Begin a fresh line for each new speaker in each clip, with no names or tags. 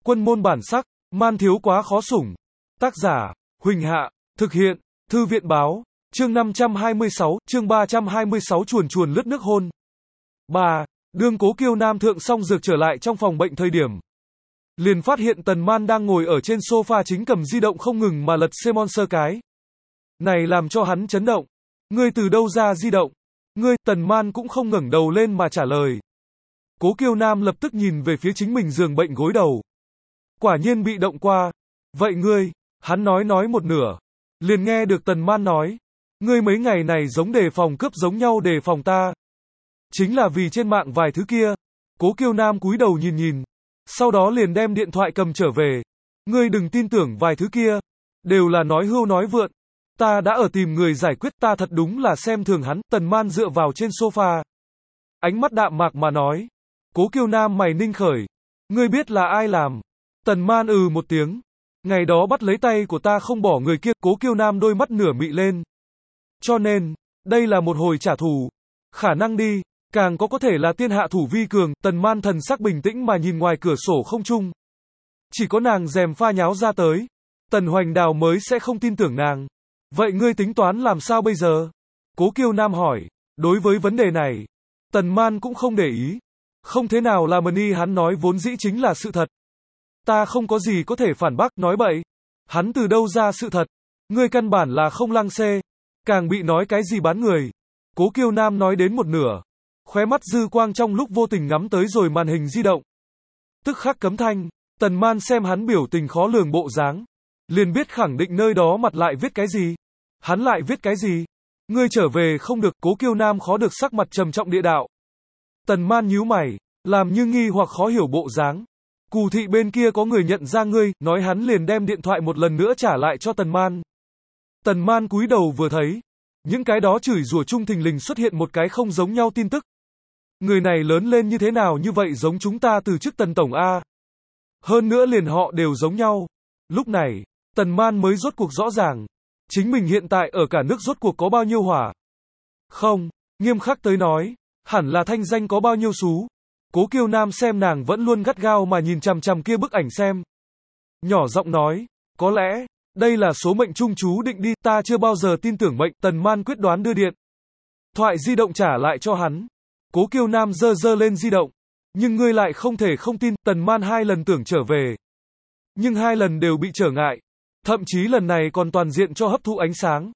Quân môn bản sắc, man thiếu quá khó sủng. Tác giả, Huỳnh Hạ, thực hiện, Thư viện báo, chương 526, chương 326 chuồn chuồn lướt nước hôn. 3. Đương Cố Kiêu Nam thượng xong dược trở lại trong phòng bệnh thời điểm. Liền phát hiện Tần Man đang ngồi ở trên sofa chính cầm di động không ngừng mà lật Monster cái. Này làm cho hắn chấn động. Ngươi từ đâu ra di động? Ngươi, Tần Man cũng không ngẩng đầu lên mà trả lời. Cố Kiêu Nam lập tức nhìn về phía chính mình giường bệnh gối đầu. Quả nhiên bị động qua. Vậy ngươi, hắn nói một nửa. Liền nghe được Tần Man nói. Ngươi mấy ngày này giống đề phòng cướp giống nhau đề phòng ta. Chính là vì trên mạng vài thứ kia. Cố Kiêu Nam cúi đầu nhìn. Sau đó liền đem điện thoại cầm trở về. Ngươi đừng tin tưởng vài thứ kia. Đều là nói hưu nói vượn. Ta đã ở tìm người giải quyết, ta thật đúng là xem thường hắn. Tần Man dựa vào trên sofa. Ánh mắt đạm mạc mà nói. Cố Kiêu Nam mày ninh khởi. Ngươi biết là ai làm? Tần Man một tiếng. Ngày đó bắt lấy tay của ta không bỏ người kia. Cố Kiêu Nam đôi mắt nửa mị lên. Cho nên, đây là một hồi trả thù. Khả năng đi, càng có thể là tiên hạ thủ vi cường. Tần Man thần sắc bình tĩnh mà nhìn ngoài cửa sổ không trung. Chỉ có nàng dèm pha nháo ra tới. Tần Hoành Đào mới sẽ không tin tưởng nàng. Vậy ngươi tính toán làm sao bây giờ? Cố Kiêu Nam hỏi. Đối với vấn đề này, Tần Man cũng không để ý. Không thế nào là mani, hắn nói vốn dĩ chính là sự thật. Ta không có gì có thể phản bác, nói bậy. Hắn từ đâu ra sự thật? Ngươi căn bản là không lăng xê. Càng bị nói cái gì bán người. Cố Kiêu Nam nói đến một nửa. Khóe mắt dư quang trong lúc vô tình ngắm tới rồi màn hình di động. Tức khắc cấm thanh. Tần Man xem hắn biểu tình khó lường bộ dáng. Liền biết khẳng định nơi đó mặt lại viết cái gì. Hắn lại viết cái gì? Ngươi trở về không được. Cố Kiêu Nam khó được sắc mặt trầm trọng địa đạo. Tần Man nhíu mày, làm như nghi hoặc khó hiểu bộ dáng. Cù thị bên kia có người nhận ra ngươi, nói hắn liền đem điện thoại một lần nữa trả lại cho Tần Man. Tần Man cúi đầu vừa thấy, những cái đó chửi rủa chung thình lình xuất hiện một cái không giống nhau tin tức. Người này lớn lên như thế nào như vậy giống chúng ta từ trước Tần Tổng A. Hơn nữa liền họ đều giống nhau. Lúc này, Tần Man mới rốt cuộc rõ ràng. Chính mình hiện tại ở cả nước rốt cuộc có bao nhiêu hỏa. Không, nghiêm khắc tới nói, hẳn là thanh danh có bao nhiêu xú. Cố Kiêu Nam xem nàng vẫn luôn gắt gao mà nhìn chằm chằm kia bức ảnh xem. Nhỏ giọng nói, có lẽ, đây là số mệnh chung chú định đi, ta chưa bao giờ tin tưởng mệnh. Tần Man quyết đoán đưa điện thoại di động trả lại cho hắn. Cố Kiêu Nam giơ lên di động. Nhưng ngươi lại không thể không tin. Tần Man 2 lần tưởng trở về. Nhưng 2 lần đều bị trở ngại. Thậm chí lần này còn toàn diện cho hấp thụ ánh sáng.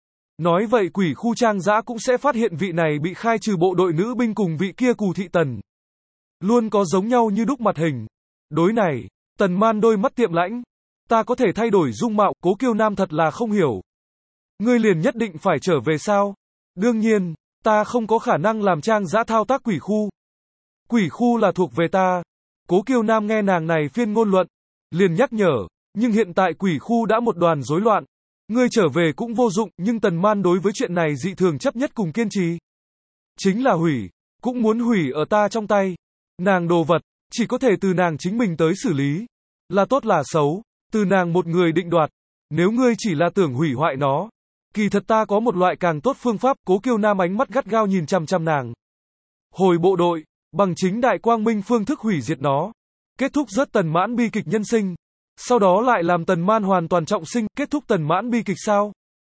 Nói vậy quỷ khu Trang Dã cũng sẽ phát hiện vị này bị khai trừ bộ đội nữ binh cùng vị kia Cù thị Tần. Luôn có giống nhau như đúc mặt hình. Đối này, Tần Man đôi mắt tiệm lãnh. Ta có thể thay đổi dung mạo. Cố Kiêu Nam thật là không hiểu. Ngươi liền nhất định phải trở về sao? Đương nhiên, ta không có khả năng làm Trang Dã thao tác quỷ khu. Quỷ khu là thuộc về ta. Cố Kiêu Nam nghe nàng này phiên ngôn luận, liền nhắc nhở. Nhưng hiện tại quỷ khu đã một đoàn rối loạn. Ngươi trở về cũng vô dụng. Nhưng Tần Man đối với chuyện này dị thường chấp nhất cùng kiên trì. Chính là hủy, cũng muốn hủy ở ta trong tay. Nàng đồ vật, chỉ có thể từ nàng chính mình tới xử lý. Là tốt là xấu, từ nàng một người định đoạt. Nếu ngươi chỉ là tưởng hủy hoại nó, kỳ thật ta có một loại càng tốt phương pháp. Cố Kiêu Nam ánh mắt gắt gao nhìn chằm chằm nàng. Hồi bộ đội, bằng chính đại quang minh phương thức hủy diệt nó. Kết thúc rất Tần Mãn bi kịch nhân sinh. Sau đó lại làm Tần Man hoàn toàn trọng sinh. Kết thúc Tần Mãn bi kịch sao?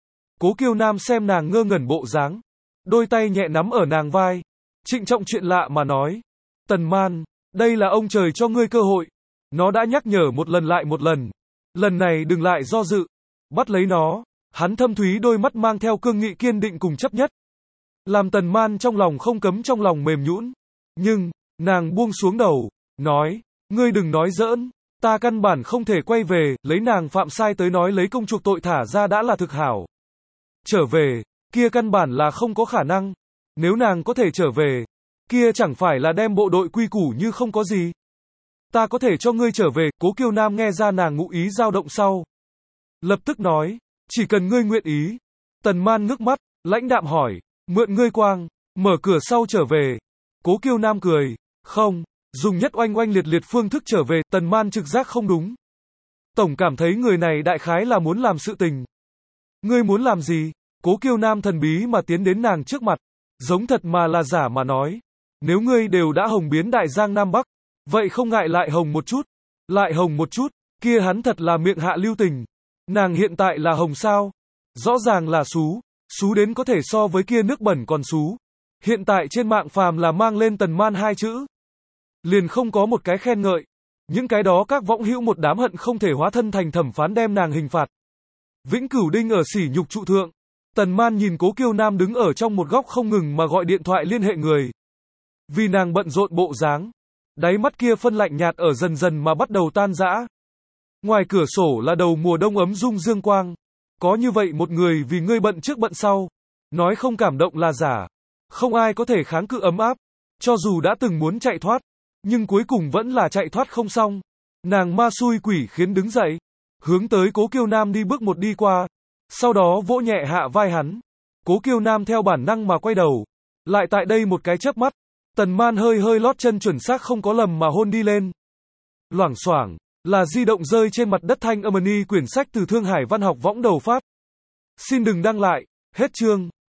Cố Kiêu Nam xem nàng ngơ ngẩn bộ dáng. Đôi tay nhẹ nắm ở nàng vai. Trịnh trọng chuyện lạ mà nói. Tần Man, đây là ông trời cho ngươi cơ hội. Nó đã nhắc nhở một lần lại một lần. Lần này đừng lại do dự. Bắt lấy nó. Hắn thâm thúy đôi mắt mang theo cương nghị kiên định cùng chấp nhất. Làm Tần Man trong lòng không cấm trong lòng mềm nhũn. Nhưng, nàng buông xuống đầu. Nói, ngươi đừng nói giỡn. Ta căn bản không thể quay về. Lấy nàng phạm sai tới nói lấy công chuộc tội thả ra đã là thực hảo. Trở về, kia căn bản là không có khả năng. Nếu nàng có thể trở về, kia chẳng phải là đem bộ đội quy củ như không có gì. Ta có thể cho ngươi trở về. Cố Kiêu Nam nghe ra nàng ngụ ý dao động sau. Lập tức nói, chỉ cần ngươi nguyện ý. Tần Man ngước mắt, lãnh đạm hỏi, mượn ngươi quang, mở cửa sau trở về. Cố Kiêu Nam cười, không, dùng nhất oanh oanh liệt liệt phương thức trở về. Tần Man trực giác không đúng. Tổng cảm thấy người này đại khái là muốn làm sự tình. Ngươi muốn làm gì? Cố Kiêu Nam thần bí mà tiến đến nàng trước mặt. Giống thật mà là giả mà nói. Nếu ngươi đều đã hồng biến đại giang Nam Bắc, vậy không ngại lại hồng một chút. Lại hồng một chút, kia hắn thật là miệng hạ lưu tình. Nàng hiện tại là hồng sao? Rõ ràng là xú đến có thể so với kia nước bẩn còn xú. Hiện tại trên mạng phàm là mang lên Tần Man hai chữ, liền không có một cái khen ngợi. Những cái đó các võng hữu một đám hận không thể hóa thân thành thẩm phán đem nàng hình phạt. Vĩnh cửu đinh ở sỉ nhục trụ thượng. Tần Man nhìn Cố Kiêu Nam đứng ở trong một góc không ngừng mà gọi điện thoại liên hệ người. Vì nàng bận rộn bộ dáng, đáy mắt kia phân lạnh nhạt ở dần dần mà bắt đầu tan rã. Ngoài cửa sổ là đầu mùa đông ấm dung dương quang. Có như vậy một người vì ngươi bận trước bận sau, nói không cảm động là giả. Không ai có thể kháng cự ấm áp, cho dù đã từng muốn chạy thoát, nhưng cuối cùng vẫn là chạy thoát không xong. Nàng ma xui quỷ khiến đứng dậy, hướng tới Cố Kiêu Nam đi bước một đi qua, sau đó vỗ nhẹ hạ vai hắn. Cố Kiêu Nam theo bản năng mà quay đầu, lại tại đây một cái chớp mắt, Tần Man hơi hơi lót chân chuẩn xác không có lầm mà hôn đi lên. Loảng xoảng, là di động rơi trên mặt đất thanh âm quyển sách từ Thương Hải Văn học võng đầu phát. Xin đừng đăng lại, hết chương.